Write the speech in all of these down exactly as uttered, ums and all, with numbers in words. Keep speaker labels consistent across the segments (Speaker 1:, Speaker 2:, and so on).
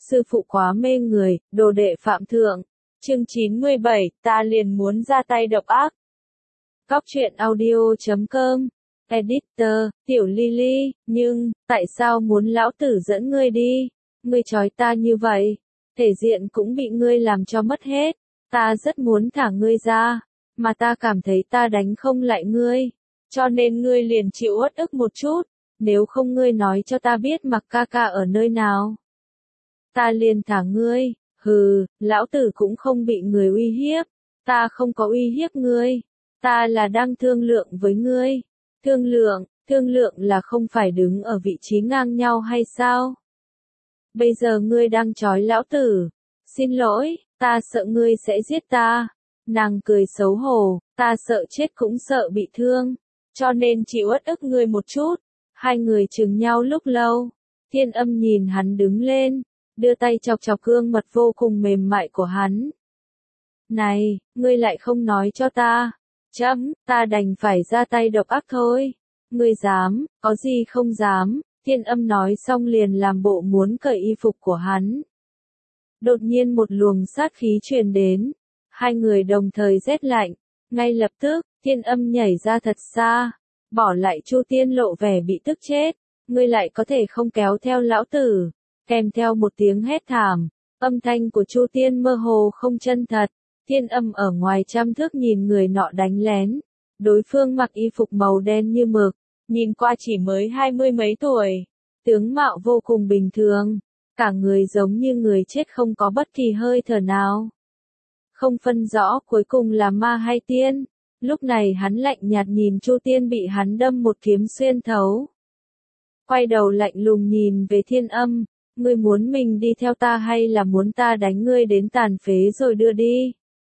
Speaker 1: sư phụ quá mê người, đồ đệ phạm thượng. Chương chín mươi bảy, ta liền muốn ra tay độc ác. Góc truyện audio chấm com. Editor, Tiểu Lily, nhưng, tại sao muốn lão tử dẫn ngươi đi? Ngươi trói ta như vậy, thể diện cũng bị ngươi làm cho mất hết. Ta rất muốn thả ngươi ra, mà ta cảm thấy ta đánh không lại ngươi. Cho nên ngươi liền chịu uất ức một chút, nếu không ngươi nói cho ta biết Mặc ca ca ở nơi nào. Ta liền thả ngươi, hừ, lão tử cũng không bị người uy hiếp, ta không có uy hiếp ngươi, ta là đang thương lượng với ngươi. Thương lượng, thương lượng là không phải đứng ở vị trí ngang nhau hay sao? Bây giờ ngươi đang trói lão tử, xin lỗi, ta sợ ngươi sẽ giết ta. Nàng cười xấu hổ, ta sợ chết cũng sợ bị thương, cho nên chịu uất ức ngươi một chút. Hai người chừng nhau lúc lâu, Thiên Âm nhìn hắn đứng lên, đưa tay chọc chọc gương mặt vô cùng mềm mại của hắn. Này, ngươi lại không nói cho ta. Chấm, ta đành phải ra tay độc ác thôi. Ngươi dám, có gì không dám. Thiên Âm nói xong liền làm bộ muốn cởi y phục của hắn. Đột nhiên một luồng sát khí truyền đến. Hai người đồng thời rét lạnh. Ngay lập tức, Thiên Âm nhảy ra thật xa. Bỏ lại Chu Tiên lộ vẻ bị tức chết. Ngươi lại có thể không kéo theo lão tử. Kèm theo một tiếng hét thảm. Âm thanh của Chu Tiên mơ hồ không chân thật. Thiên Âm ở ngoài trăm thước nhìn người nọ đánh lén. Đối phương mặc y phục màu đen như mực. Nhìn qua chỉ mới hai mươi mấy tuổi. Tướng mạo vô cùng bình thường. Cả người giống như người chết không có bất kỳ hơi thở nào. Không phân rõ cuối cùng là ma hay tiên. Lúc này hắn lạnh nhạt nhìn Chu Tiên bị hắn đâm một kiếm xuyên thấu. Quay đầu lạnh lùng nhìn về Thiên Âm. Ngươi muốn mình đi theo ta hay là muốn ta đánh ngươi đến tàn phế rồi đưa đi?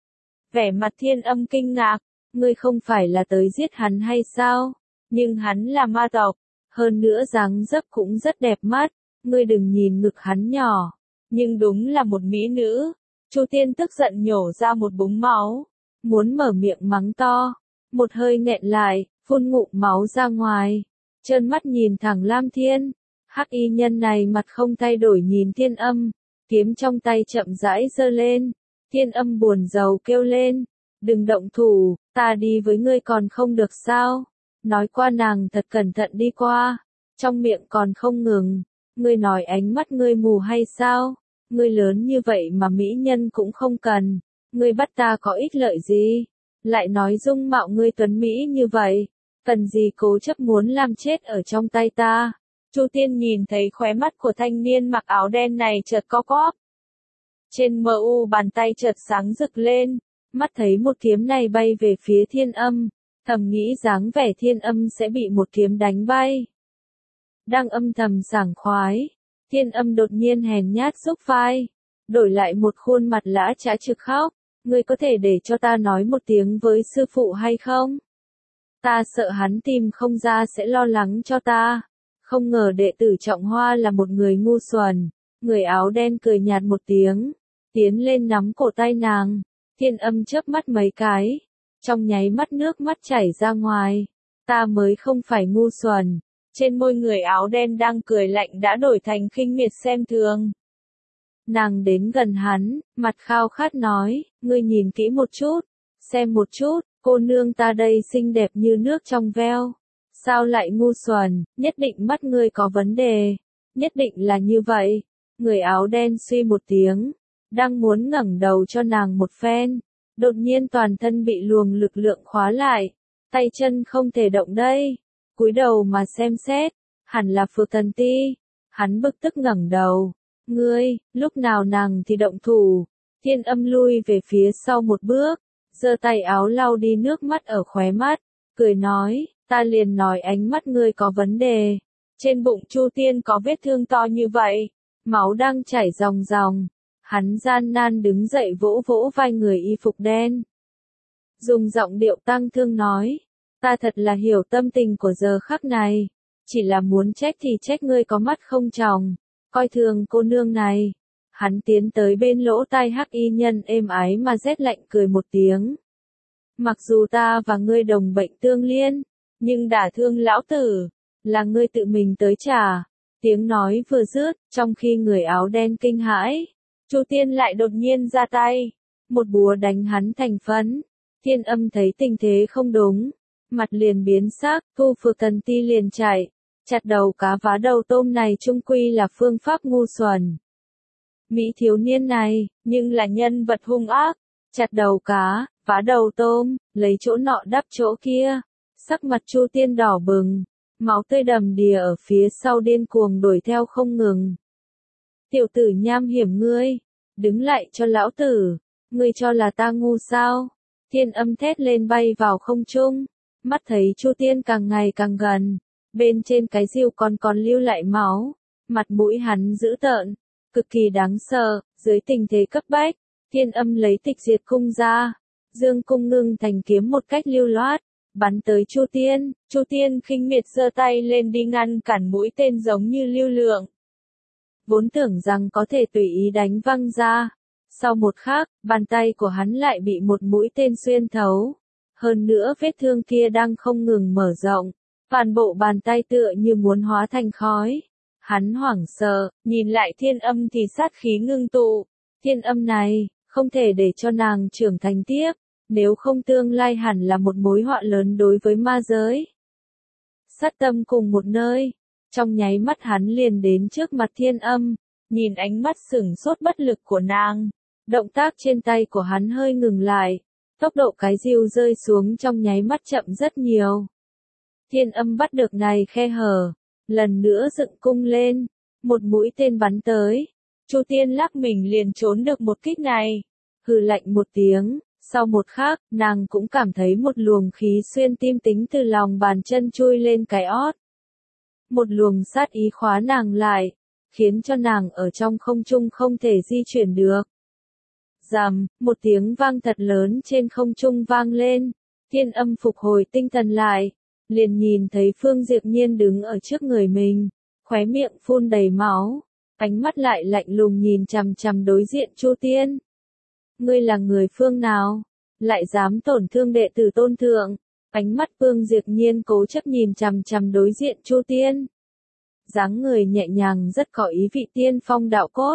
Speaker 1: Vẻ mặt Thiên Âm kinh ngạc. Ngươi không phải là tới giết hắn hay sao? Nhưng hắn là ma tộc. Hơn nữa dáng dấp cũng rất đẹp mắt. Ngươi đừng nhìn ngực hắn nhỏ. Nhưng đúng là một mỹ nữ. Chu Tiên tức giận nhổ ra một búng máu. Muốn mở miệng mắng to. Một hơi nghẹn lại, phun ngụm máu ra ngoài. Trợn mắt nhìn thẳng Lam Thiên. Hắc y nhân này mặt không thay đổi nhìn Thiên Âm. Kiếm trong tay chậm rãi giơ lên. Thiên Âm buồn rầu kêu lên. Đừng động thủ, ta đi với ngươi còn không được sao? Nói qua nàng thật cẩn thận đi qua. Trong miệng còn không ngừng. Ngươi nói ánh mắt ngươi mù hay sao? Ngươi lớn như vậy mà mỹ nhân cũng không cần. Ngươi bắt ta có ích lợi gì? Lại nói dung mạo ngươi tuấn mỹ như vậy. Cần gì cố chấp muốn làm chết ở trong tay ta? Chu Tiên nhìn thấy khóe mắt của thanh niên mặc áo đen này chợt co quắp. Trên mờ u bàn tay chợt sáng rực lên. Mắt thấy một kiếm này bay về phía Thiên Âm. Thầm nghĩ dáng vẻ Thiên Âm sẽ bị một kiếm đánh bay. Đang âm thầm sảng khoái. Thiên Âm đột nhiên hèn nhát xúc vai. Đổi lại một khuôn mặt lã chã trực khóc. Ngươi có thể để cho ta nói một tiếng với sư phụ hay không? Ta sợ hắn tìm không ra sẽ lo lắng cho ta. Không ngờ đệ tử Trọng Hoa là một người ngu xuẩn. Người áo đen cười nhạt một tiếng. Tiến lên nắm cổ tay nàng. Thiên Âm chớp mắt mấy cái. Trong nháy mắt nước mắt chảy ra ngoài. Ta mới không phải ngu xuẩn. Trên môi người áo đen đang cười lạnh đã đổi thành khinh miệt xem thường. Nàng đến gần hắn, mặt khao khát nói, ngươi nhìn kỹ một chút, xem một chút, cô nương ta đây xinh đẹp như nước trong veo. Sao lại ngu xuẩn, nhất định mắt ngươi có vấn đề, nhất định là như vậy. Người áo đen suy một tiếng, đang muốn ngẩng đầu cho nàng một phen, đột nhiên toàn thân bị luồng lực lượng khóa lại, tay chân không thể động đây. Cúi đầu mà xem xét, hẳn là Phược Thần Ti. Hắn bực tức ngẩng đầu. Ngươi, lúc nào nàng thì động thủ. Thiên Âm lui về phía sau một bước, giơ tay áo lau đi nước mắt ở khóe mắt, cười nói, ta liền nói ánh mắt ngươi có vấn đề. Trên bụng Chu Tiên có vết thương to như vậy, máu đang chảy ròng ròng. Hắn gian nan đứng dậy vỗ vỗ vai người y phục đen. Dùng giọng điệu tăng thương nói, ta thật là hiểu tâm tình của giờ khắc này. Chỉ là muốn trách thì trách ngươi có mắt không tròng, coi thường cô nương này. Hắn tiến tới bên lỗ tai hắc y nhân êm ái mà rét lạnh cười một tiếng. Mặc dù ta và ngươi đồng bệnh tương liên, nhưng đả thương lão tử, là ngươi tự mình tới trả. Tiếng nói vừa dứt, trong khi người áo đen kinh hãi, Chu Tiên lại đột nhiên ra tay, một búa đánh hắn thành phấn. Thiên Âm thấy tình thế không đúng, mặt liền biến sắc, thu phược thần ti liền chạy, chặt đầu cá vá đầu tôm này chung quy là phương pháp ngu xuẩn. Mỹ thiếu niên này, nhưng là nhân vật hung ác, chặt đầu cá, vá đầu tôm, lấy chỗ nọ đắp chỗ kia, sắc mặt Chu Tiên đỏ bừng, máu tươi đầm đìa ở phía sau điên cuồng đuổi theo không ngừng. Tiểu tử nham hiểm ngươi, đứng lại cho lão tử, ngươi cho là ta ngu sao? Thiên Âm thét lên bay vào không trung, mắt thấy Chu Tiên càng ngày càng gần, bên trên cái diều còn còn lưu lại máu, mặt mũi hắn dữ tợn, cực kỳ đáng sợ. Dưới tình thế cấp bách, Thiên Âm lấy Tịch Diệt cung ra, dương cung ngưng thành kiếm một cách lưu loát, bắn tới Chu Tiên. Chu Tiên khinh miệt giơ tay lên đi ngăn cản mũi tên giống như lưu lượng. Vốn tưởng rằng có thể tùy ý đánh văng ra, sau một khắc, bàn tay của hắn lại bị một mũi tên xuyên thấu. Hơn nữa vết thương kia đang không ngừng mở rộng, toàn bộ bàn tay tựa như muốn hóa thành khói. Hắn hoảng sợ, nhìn lại Thiên Âm thì sát khí ngưng tụ. Thiên Âm này, không thể để cho nàng trưởng thành tiếp, nếu không tương lai hẳn là một mối họa lớn đối với ma giới. Sát tâm cùng một nơi, trong nháy mắt hắn liền đến trước mặt Thiên Âm, nhìn ánh mắt sửng sốt bất lực của nàng. Động tác trên tay của hắn hơi ngừng lại, tốc độ cái diều rơi xuống trong nháy mắt chậm rất nhiều. Thiên Âm bắt được này khe hở, lần nữa dựng cung lên, một mũi tên bắn tới. Chu Tiên lắc mình liền trốn được một kích này, hừ lạnh một tiếng, sau một khắc, nàng cũng cảm thấy một luồng khí xuyên tim tính từ lòng bàn chân chui lên cái ót. Một luồng sát ý khóa nàng lại, khiến cho nàng ở trong không trung không thể di chuyển được. Rầm, một tiếng vang thật lớn trên không trung vang lên, Thiên Âm phục hồi tinh thần lại, liền nhìn thấy Phương Diệp Nhiên đứng ở trước người mình, khóe miệng phun đầy máu, ánh mắt lại lạnh lùng nhìn chằm chằm đối diện Chu Tiên. Ngươi là người phương nào? Lại dám tổn thương đệ tử tôn thượng? Ánh mắt Phương Diệp Nhiên cố chấp nhìn chằm chằm đối diện Chu Tiên. Dáng người nhẹ nhàng rất có ý vị tiên phong đạo cốt.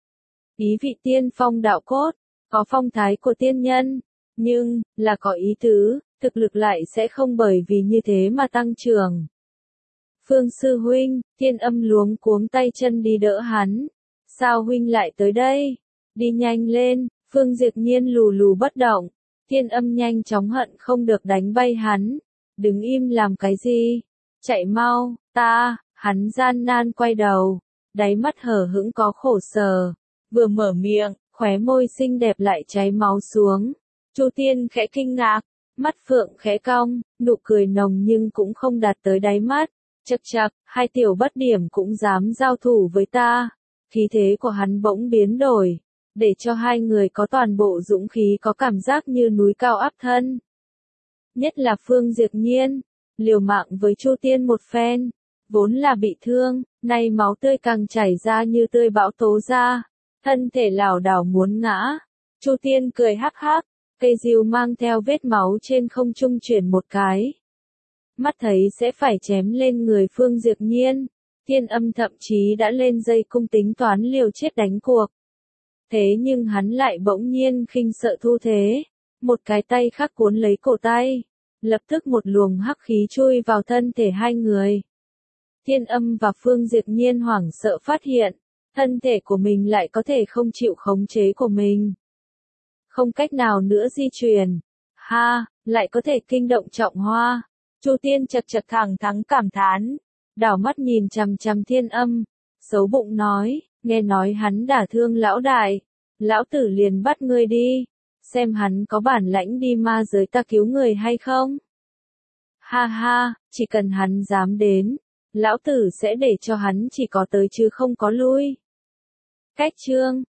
Speaker 1: Ý vị tiên phong đạo cốt, có phong thái của tiên nhân, nhưng, là có ý tứ, thực lực lại sẽ không bởi vì như thế mà tăng trưởng. Phương sư huynh, Thiên Âm luống cuống tay chân đi đỡ hắn. Sao huynh lại tới đây? Đi nhanh lên, Phương Diệp Nhiên lù lù bất động. Thiên Âm nhanh chóng hận không được đánh bay hắn. Đứng im làm cái gì? Chạy mau, ta, hắn gian nan quay đầu. Đáy mắt hở hững có khổ sở. Vừa mở miệng, khóe môi xinh đẹp lại cháy máu xuống. Chu Tiên khẽ kinh ngạc, mắt phượng khẽ cong, nụ cười nồng nhưng cũng không đạt tới đáy mắt. Chậc chậc, hai tiểu bất điểm cũng dám giao thủ với ta. Khí thế của hắn bỗng biến đổi, để cho hai người có toàn bộ dũng khí có cảm giác như núi cao áp thân. Nhất là Phương Diệp Nhiên, liều mạng với Chu Tiên một phen, vốn là bị thương, nay máu tươi càng chảy ra như tươi bão tố ra, thân thể lảo đảo muốn ngã. Chu Tiên cười hắc hắc, cây diều mang theo vết máu trên không trung chuyển một cái. Mắt thấy sẽ phải chém lên người Phương Diệp Nhiên, Thiên Âm thậm chí đã lên dây cung tính toán liều chết đánh cuộc. Thế nhưng hắn lại bỗng nhiên khinh sợ thu thế, một cái tay khác cuốn lấy cổ tay, lập tức một luồng hắc khí chui vào thân thể hai người. Thiên Âm và Phương Diệp Nhiên hoảng sợ phát hiện, thân thể của mình lại có thể không chịu khống chế của mình. Không cách nào nữa di chuyển. Ha, lại có thể kinh động Trọng Hoa. Chu Tiên chật chật thẳng thắn cảm thán, đảo mắt nhìn chằm chằm Thiên Âm, xấu bụng nói, nghe nói hắn đả thương lão đại, lão tử liền bắt ngươi đi, xem hắn có bản lãnh đi ma giới ta cứu người hay không. Ha ha, chỉ cần hắn dám đến, lão tử sẽ để cho hắn chỉ có tới chứ không có lui. Cách chương